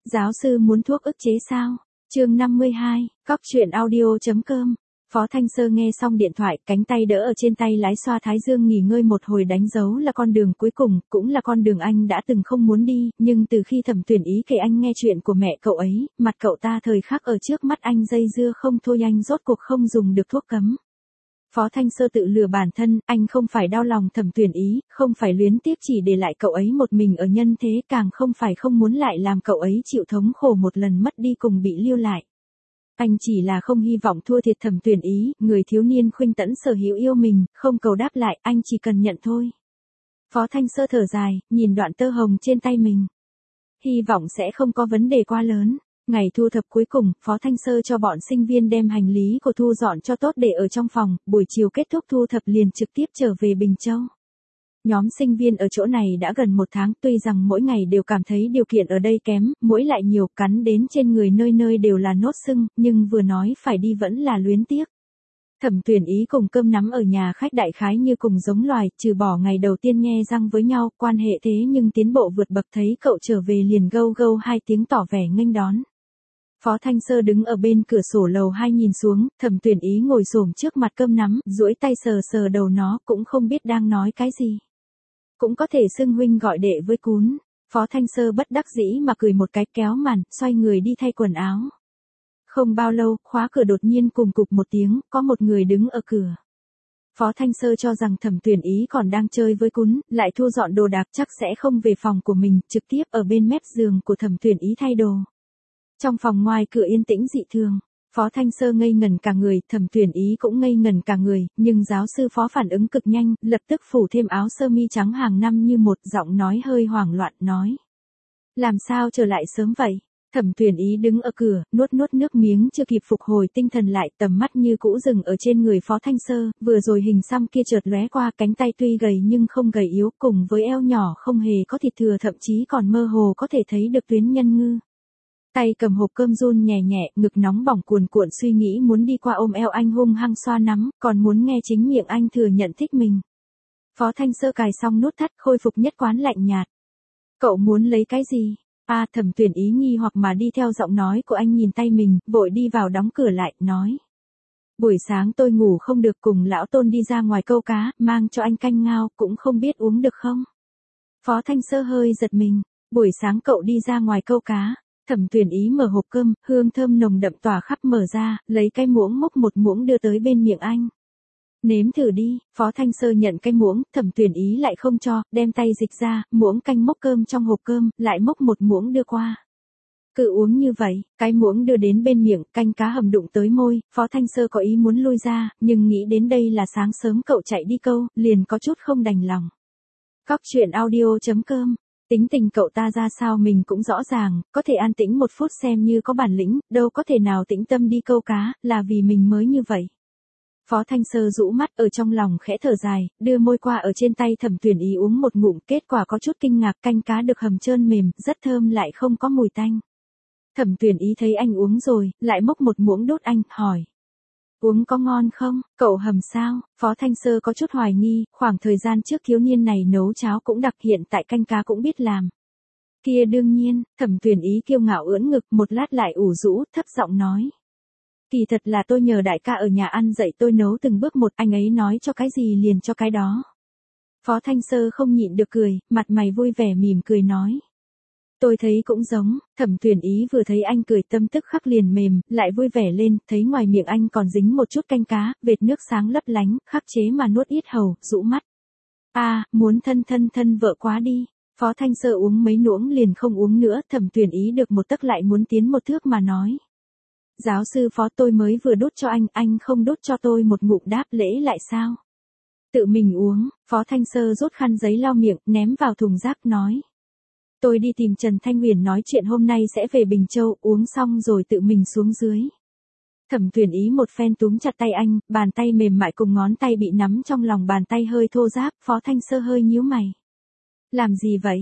Giáo sư muốn thuốc ức chế sao? Chương 52, Cóc truyện audio.com. Phó Thanh Sơ nghe xong điện thoại, cánh tay đỡ ở trên tay lái xoa thái dương nghỉ ngơi một hồi, đánh dấu là con đường cuối cùng, cũng là con đường anh đã từng không muốn đi, nhưng từ khi Thẩm Tuyển Ý kể anh nghe chuyện của mẹ cậu ấy, mặt cậu ta thời khắc ở trước mắt anh dây dưa không thôi, anh rốt cuộc không dùng được thuốc cấm. Phó Thanh Sơ tự lừa bản thân, anh không phải đau lòng Thẩm Tuyển Ý, không phải luyến tiếc chỉ để lại cậu ấy một mình ở nhân thế, càng không phải không muốn lại làm cậu ấy chịu thống khổ một lần mất đi cùng bị lưu lại. Anh chỉ là không hy vọng thua thiệt Thẩm Tuyển Ý, người thiếu niên khuynh tẫn sở hữu yêu mình, không cầu đáp lại, anh chỉ cần nhận thôi. Phó Thanh Sơ thở dài, nhìn đoạn tơ hồng trên tay mình. Hy vọng sẽ không có vấn đề quá lớn. Ngày thu thập cuối cùng, Phó Thanh Sơ cho bọn sinh viên đem hành lý của Thu dọn cho tốt để ở trong phòng, buổi chiều kết thúc thu thập liền trực tiếp trở về Bình Châu. Nhóm sinh viên ở chỗ này đã gần một tháng, tuy rằng mỗi ngày đều cảm thấy điều kiện ở đây kém, muỗi lại nhiều, cắn đến trên người nơi nơi đều là nốt sưng, nhưng vừa nói phải đi vẫn là luyến tiếc. Thẩm Tuyển Ý cùng Cơm Nắm ở nhà khách đại khái như cùng giống loài, trừ bỏ ngày đầu tiên nhe răng với nhau, quan hệ thế nhưng tiến bộ vượt bậc, thấy cậu trở về liền gâu gâu hai tiếng tỏ vẻ nghênh đón. Phó Thanh Sơ đứng ở bên cửa sổ lầu 2 nhìn xuống, Thẩm Tuyển Ý ngồi xổm trước mặt Cơm Nắm, duỗi tay sờ sờ đầu nó, cũng không biết đang nói cái gì. Cũng có thể xưng huynh gọi đệ với cún. Phó Thanh Sơ bất đắc dĩ mà cười một cái, kéo màn, xoay người đi thay quần áo. Không bao lâu, khóa cửa đột nhiên cùng cục một tiếng, có một người đứng ở cửa. Phó Thanh Sơ cho rằng Thẩm Tuyển Ý còn đang chơi với cún, lại thu dọn đồ đạc chắc sẽ không về phòng của mình, trực tiếp ở bên mép giường của Thẩm Tuyển Ý thay đồ. Trong phòng ngoài cửa yên tĩnh dị thường. Phó Thanh Sơ ngây ngẩn cả người, Thẩm Tuyển Ý cũng ngây ngẩn cả người, nhưng giáo sư Phó phản ứng cực nhanh, lập tức phủ thêm áo sơ mi trắng hàng năm như một, giọng nói hơi hoảng loạn, nói. Làm sao trở lại sớm vậy? Thẩm Tuyển Ý đứng ở cửa, nuốt nước miếng chưa kịp phục hồi tinh thần lại, tầm mắt như cũ dừng ở trên người Phó Thanh Sơ, vừa rồi hình xăm kia chợt lóe qua, cánh tay tuy gầy nhưng không gầy yếu, cùng với eo nhỏ không hề có thịt thừa, thậm chí còn mơ hồ có thể thấy được tuyến nhân ngư. Tay cầm hộp cơm run nhẹ nhẹ, ngực nóng bỏng cuồn cuộn, suy nghĩ muốn đi qua ôm eo anh hung hăng xoa nắm, còn muốn nghe chính miệng anh thừa nhận thích mình. Phó Thanh Sơ cài xong nút thắt, khôi phục nhất quán lạnh nhạt. Cậu muốn lấy cái gì? Thẩm Tuyển Ý nghi hoặc mà đi theo giọng nói của anh nhìn tay mình, vội đi vào đóng cửa lại, nói. Buổi sáng tôi ngủ không được, cùng lão Tôn đi ra ngoài câu cá, mang cho anh canh ngao, cũng không biết uống được không? Phó Thanh Sơ hơi giật mình, buổi sáng cậu đi ra ngoài câu cá. Thẩm Tuyển Ý mở hộp cơm, hương thơm nồng đậm tỏa khắp, mở ra, lấy cái muỗng múc một muỗng đưa tới bên miệng anh. Nếm thử đi. Phó Thanh Sơ nhận cái muỗng, Thẩm Tuyển Ý lại không cho, đem tay dịch ra, muỗng canh mốc cơm trong hộp cơm, lại mốc một muỗng đưa qua. Cứ uống như vậy, cái muỗng đưa đến bên miệng, canh cá hầm đụng tới môi, Phó Thanh Sơ có ý muốn lui ra, nhưng nghĩ đến đây là sáng sớm cậu chạy đi câu, liền có chút không đành lòng. Cóc truyện audio.com. Tính tình cậu ta ra sao mình cũng rõ ràng, có thể an tĩnh một phút xem như có bản lĩnh, đâu có thể nào tĩnh tâm đi câu cá, là vì mình mới như vậy. Phó Thanh Sơ rũ mắt, ở trong lòng khẽ thở dài, đưa môi qua ở trên tay Thẩm Tuyển Ý uống một ngụm, kết quả có chút kinh ngạc, canh cá được hầm trơn mềm, rất thơm lại không có mùi tanh. Thẩm Tuyển Ý thấy anh uống rồi, lại mốc một muỗng đốt anh, hỏi. Uống có ngon không? Cậu hầm sao? Phó Thanh Sơ có chút hoài nghi, khoảng thời gian trước thiếu niên này nấu cháo cũng đặc, hiện tại canh cá cũng biết làm. Kia đương nhiên, Thẩm Tuyển Ý kiêu ngạo ưỡn ngực, một lát lại ủ rũ, thấp giọng nói. Kỳ thật là tôi nhờ đại ca ở nhà ăn dạy tôi nấu từng bước một, anh ấy nói cho cái gì liền cho cái đó. Phó Thanh Sơ không nhịn được cười, mặt mày vui vẻ mỉm cười nói. Tôi thấy cũng giống. Thẩm Tuyển Ý vừa thấy anh cười tâm tức khắc liền mềm, lại vui vẻ lên, thấy ngoài miệng anh còn dính một chút canh cá, vệt nước sáng lấp lánh, khắc chế mà nuốt yết hầu, rũ mắt. Muốn thân vợ quá đi. Phó Thanh Sơ uống mấy muỗng liền không uống nữa, Thẩm Tuyển Ý được một tấc lại muốn tiến một thước mà nói. Giáo sư Phó, tôi mới vừa đút cho anh không đút cho tôi một ngụm đáp lễ lại sao? Tự mình uống. Phó Thanh Sơ rút khăn giấy lau miệng, ném vào thùng rác, nói. Tôi đi tìm Trần Thanh Huyền nói chuyện hôm nay sẽ về Bình Châu, uống xong rồi tự mình xuống dưới. Thẩm Tuyển Ý một phen túm chặt tay anh, bàn tay mềm mại cùng ngón tay bị nắm trong lòng bàn tay hơi thô ráp, Phó Thanh Sơ hơi nhíu mày. Làm gì vậy,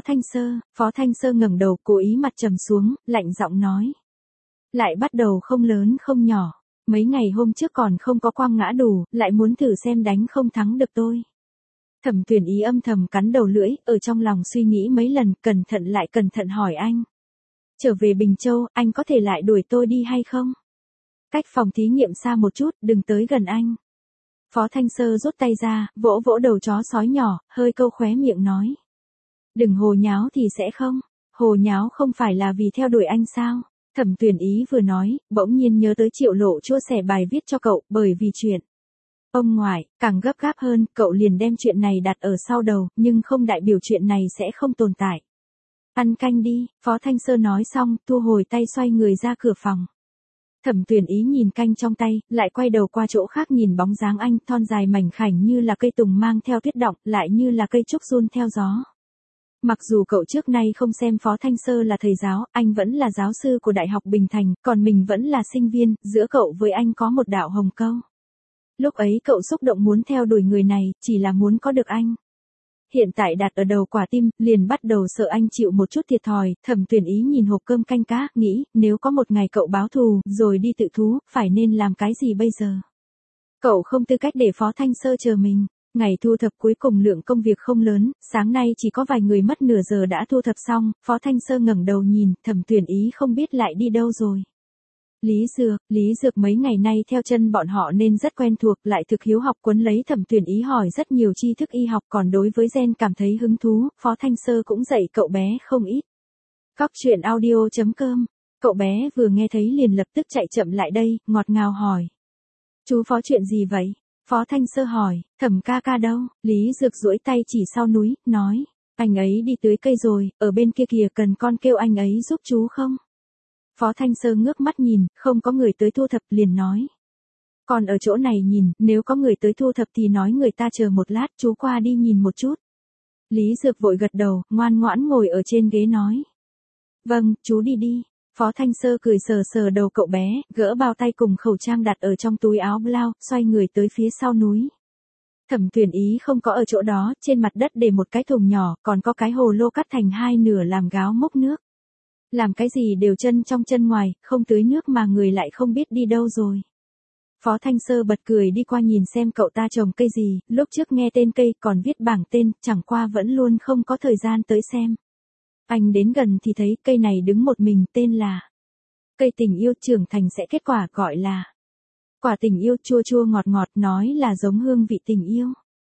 Phó Thanh Sơ ngẩng đầu, cố ý mặt trầm xuống, lạnh giọng nói. Lại bắt đầu không lớn không nhỏ, mấy ngày hôm trước còn không có quang ngã đủ, lại muốn thử xem đánh không thắng được tôi. Thẩm Tuyển Ý âm thầm cắn đầu lưỡi, ở trong lòng suy nghĩ mấy lần, cẩn thận lại cẩn thận hỏi anh. Trở về Bình Châu, anh có thể lại đuổi tôi đi hay không? Cách phòng thí nghiệm xa một chút, đừng tới gần anh. Phó Thanh Sơ rút tay ra, vỗ vỗ đầu chó sói nhỏ, hơi câu khóe miệng nói. Đừng hồ nháo thì sẽ không. Hồ nháo không phải là vì theo đuổi anh sao? Thẩm Tuyển Ý vừa nói, bỗng nhiên nhớ tới Triệu Lộ chua sẻ bài viết cho cậu, bởi vì chuyện ông ngoại, càng gấp gáp hơn, cậu liền đem chuyện này đặt ở sau đầu, nhưng không đại biểu chuyện này sẽ không tồn tại. Ăn canh đi, Phó Thanh Sơ nói xong, thu hồi tay xoay người ra cửa phòng. Thẩm Tuyển Ý nhìn canh trong tay, lại quay đầu qua chỗ khác nhìn bóng dáng anh, thon dài mảnh khảnh như là cây tùng mang theo tuyết động, lại như là cây trúc run theo gió. Mặc dù cậu trước nay không xem Phó Thanh Sơ là thầy giáo, anh vẫn là giáo sư của Đại học Bình Thành, còn mình vẫn là sinh viên, giữa cậu với anh có một đạo hồng câu. Lúc ấy cậu xúc động muốn theo đuổi người này, chỉ là muốn có được anh. Hiện tại đặt ở đầu quả tim, liền bắt đầu sợ anh chịu một chút thiệt thòi, Thẩm Tuyển Ý nhìn hộp cơm canh cá, nghĩ, nếu có một ngày cậu báo thù, rồi đi tự thú, phải nên làm cái gì bây giờ? Cậu không tư cách để Phó Thanh Sơ chờ mình. Ngày thu thập cuối cùng lượng công việc không lớn, sáng nay chỉ có vài người mất nửa giờ đã thu thập xong, Phó Thanh Sơ ngẩng đầu nhìn, Thẩm Tuyển Ý không biết lại đi đâu rồi. Lý Dược mấy ngày nay theo chân bọn họ nên rất quen thuộc, lại thực hiếu học cuốn lấy Thẩm Tuyển Ý hỏi rất nhiều tri thức y học, còn đối với gen cảm thấy hứng thú, Phó Thanh Sơ cũng dạy cậu bé không ít. Cóc truyện audio.com, cậu bé vừa nghe thấy liền lập tức chạy chậm lại đây, ngọt ngào hỏi. Chú Phó chuyện gì vậy? Phó Thanh Sơ hỏi, Thẩm ca ca đâu? Lý Dược duỗi tay chỉ sau núi, nói, anh ấy đi tưới cây rồi, ở bên kia kìa, cần con kêu anh ấy giúp chú không? Phó Thanh Sơ ngước mắt nhìn, không có người tới thu thập liền nói. Còn ở chỗ này nhìn, nếu có người tới thu thập thì nói người ta chờ một lát, chú qua đi nhìn một chút. Lý Dược vội gật đầu, ngoan ngoãn ngồi ở trên ghế nói. Vâng, chú đi đi. Phó Thanh Sơ cười sờ sờ đầu cậu bé, gỡ bao tay cùng khẩu trang đặt ở trong túi áo blau, xoay người tới phía sau núi. Thẩm Tuyển Ý không có ở chỗ đó, trên mặt đất để một cái thùng nhỏ, còn có cái hồ lô cắt thành hai nửa làm gáo múc nước. Làm cái gì đều chân trong chân ngoài, không tưới nước mà người lại không biết đi đâu rồi. Phó Thanh Sơ bật cười đi qua nhìn xem cậu ta trồng cây gì, lúc trước nghe tên cây còn viết bảng tên, chẳng qua vẫn luôn không có thời gian tới xem. Anh đến gần thì thấy cây này đứng một mình, tên là cây tình yêu, trưởng thành sẽ kết quả, gọi là quả tình yêu, chua chua ngọt ngọt, nói là giống hương vị tình yêu.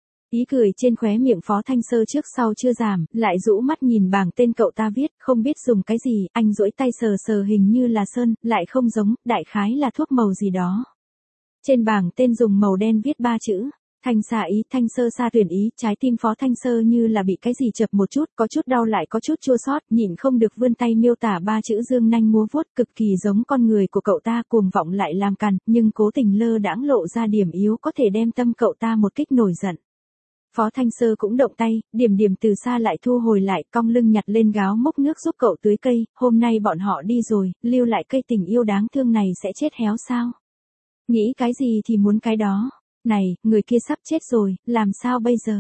Ý cười trên khóe miệng Phó Thanh Sơ trước sau chưa giảm, lại rũ mắt nhìn bảng tên cậu ta viết, không biết dùng cái gì, anh duỗi tay sờ sờ hình như là sơn, lại không giống, đại khái là thuốc màu gì đó. Trên bảng tên dùng màu đen viết 3 chữ. Thanh Sa Ý, Thanh Sơ Sa Tuyển Ý, trái tim Phó Thanh Sơ như là bị cái gì chập một chút, có chút đau lại có chút chua xót, nhịn không được vươn tay miêu tả 3 chữ dương nanh múa vuốt, cực kỳ giống con người của cậu ta, cuồng vọng lại làm cằn, nhưng cố tình lơ đãng lộ ra điểm yếu có thể đem tâm cậu ta một kích nổi giận. Phó Thanh Sơ cũng động tay, điểm điểm từ xa lại thu hồi lại, cong lưng nhặt lên gáo múc nước giúp cậu tưới cây, hôm nay bọn họ đi rồi, lưu lại cây tình yêu đáng thương này sẽ chết héo sao? Nghĩ cái gì thì muốn cái đó. Này, người kia sắp chết rồi, làm sao bây giờ?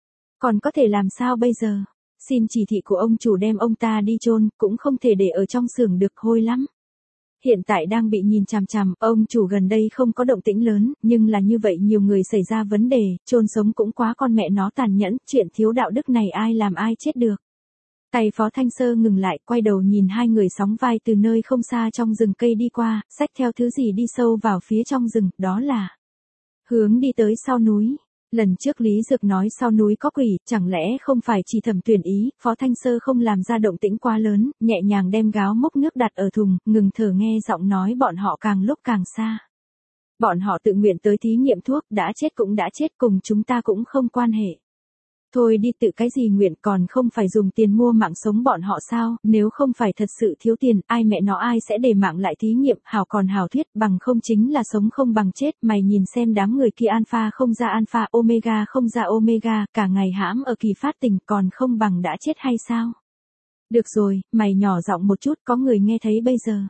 Còn có thể làm sao bây giờ? Xin chỉ thị của ông chủ đem ông ta đi chôn, cũng không thể để ở trong xưởng được, hôi lắm. Hiện tại đang bị nhìn chằm chằm, ông chủ gần đây không có động tĩnh lớn, nhưng là như vậy nhiều người xảy ra vấn đề, chôn sống cũng quá con mẹ nó tàn nhẫn, chuyện thiếu đạo đức này ai làm ai chết được. Tay Phó Thanh Sơ ngừng lại, quay đầu nhìn hai người sóng vai từ nơi không xa trong rừng cây đi qua, xách theo thứ gì đi sâu vào phía trong rừng, đó là hướng đi tới sau núi. Lần trước Lý Dược nói sau núi có quỷ, chẳng lẽ không phải chỉ Thẩm Tuyển Ý, Phó Thanh Sơ không làm ra động tĩnh quá lớn, nhẹ nhàng đem gáo múc nước đặt ở thùng, ngừng thở nghe giọng nói bọn họ càng lúc càng xa. Bọn họ tự nguyện tới thí nghiệm thuốc, đã chết cũng đã chết, cùng chúng ta cũng không quan hệ. Thôi đi, tự cái gì nguyện, còn không phải dùng tiền mua mạng sống bọn họ sao, nếu không phải thật sự thiếu tiền, ai mẹ nó ai sẽ để mạng lại thí nghiệm, hảo còn hảo thuyết, bằng không chính là sống không bằng chết, mày nhìn xem đám người kia alpha không ra alpha, omega không ra omega, cả ngày hãm ở kỳ phát tình, còn không bằng đã chết hay sao? Được rồi, mày nhỏ giọng một chút, có người nghe thấy bây giờ.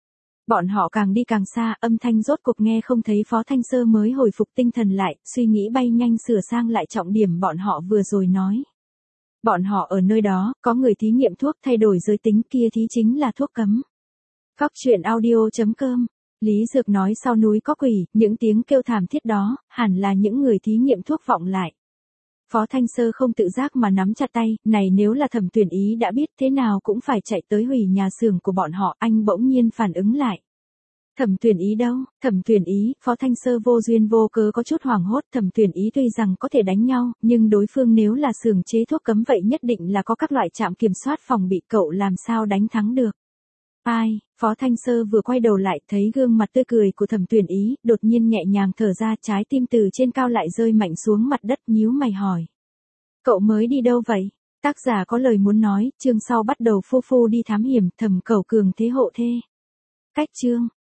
Bọn họ càng đi càng xa, âm thanh rốt cuộc nghe không thấy, Phó Thanh Sơ mới hồi phục tinh thần lại, suy nghĩ bay nhanh sửa sang lại trọng điểm bọn họ vừa rồi nói. Bọn họ ở nơi đó, có người thí nghiệm thuốc thay đổi giới tính, kia thí chính là thuốc cấm. Cóc truyện audio.com, Lý Dược nói sau núi có quỷ, những tiếng kêu thảm thiết đó, hẳn là những người thí nghiệm thuốc vọng lại. Phó Thanh Sơ không tự giác mà nắm chặt tay, này nếu là Thẩm Tuyển Ý đã biết thế nào cũng phải chạy tới hủy nhà xưởng của bọn họ, anh bỗng nhiên phản ứng lại. Thẩm Tuyển Ý đâu? Thẩm Tuyển Ý, Phó Thanh Sơ vô duyên vô cớ có chút hoảng hốt, Thẩm Tuyển Ý tuy rằng có thể đánh nhau, nhưng đối phương nếu là xưởng chế thuốc cấm vậy nhất định là có các loại trạm kiểm soát phòng bị, cậu làm sao đánh thắng được. Ai, Phó Thanh Sơ vừa quay đầu lại thấy gương mặt tươi cười của Thẩm Tuyển Ý, đột nhiên nhẹ nhàng thở ra, trái tim từ trên cao lại rơi mạnh xuống mặt đất, nhíu mày hỏi. Cậu mới đi đâu vậy? Tác giả có lời muốn nói, chương sau bắt đầu phô đi thám hiểm, Thẩm Cẩu cường thế hộ thê. Cách chương.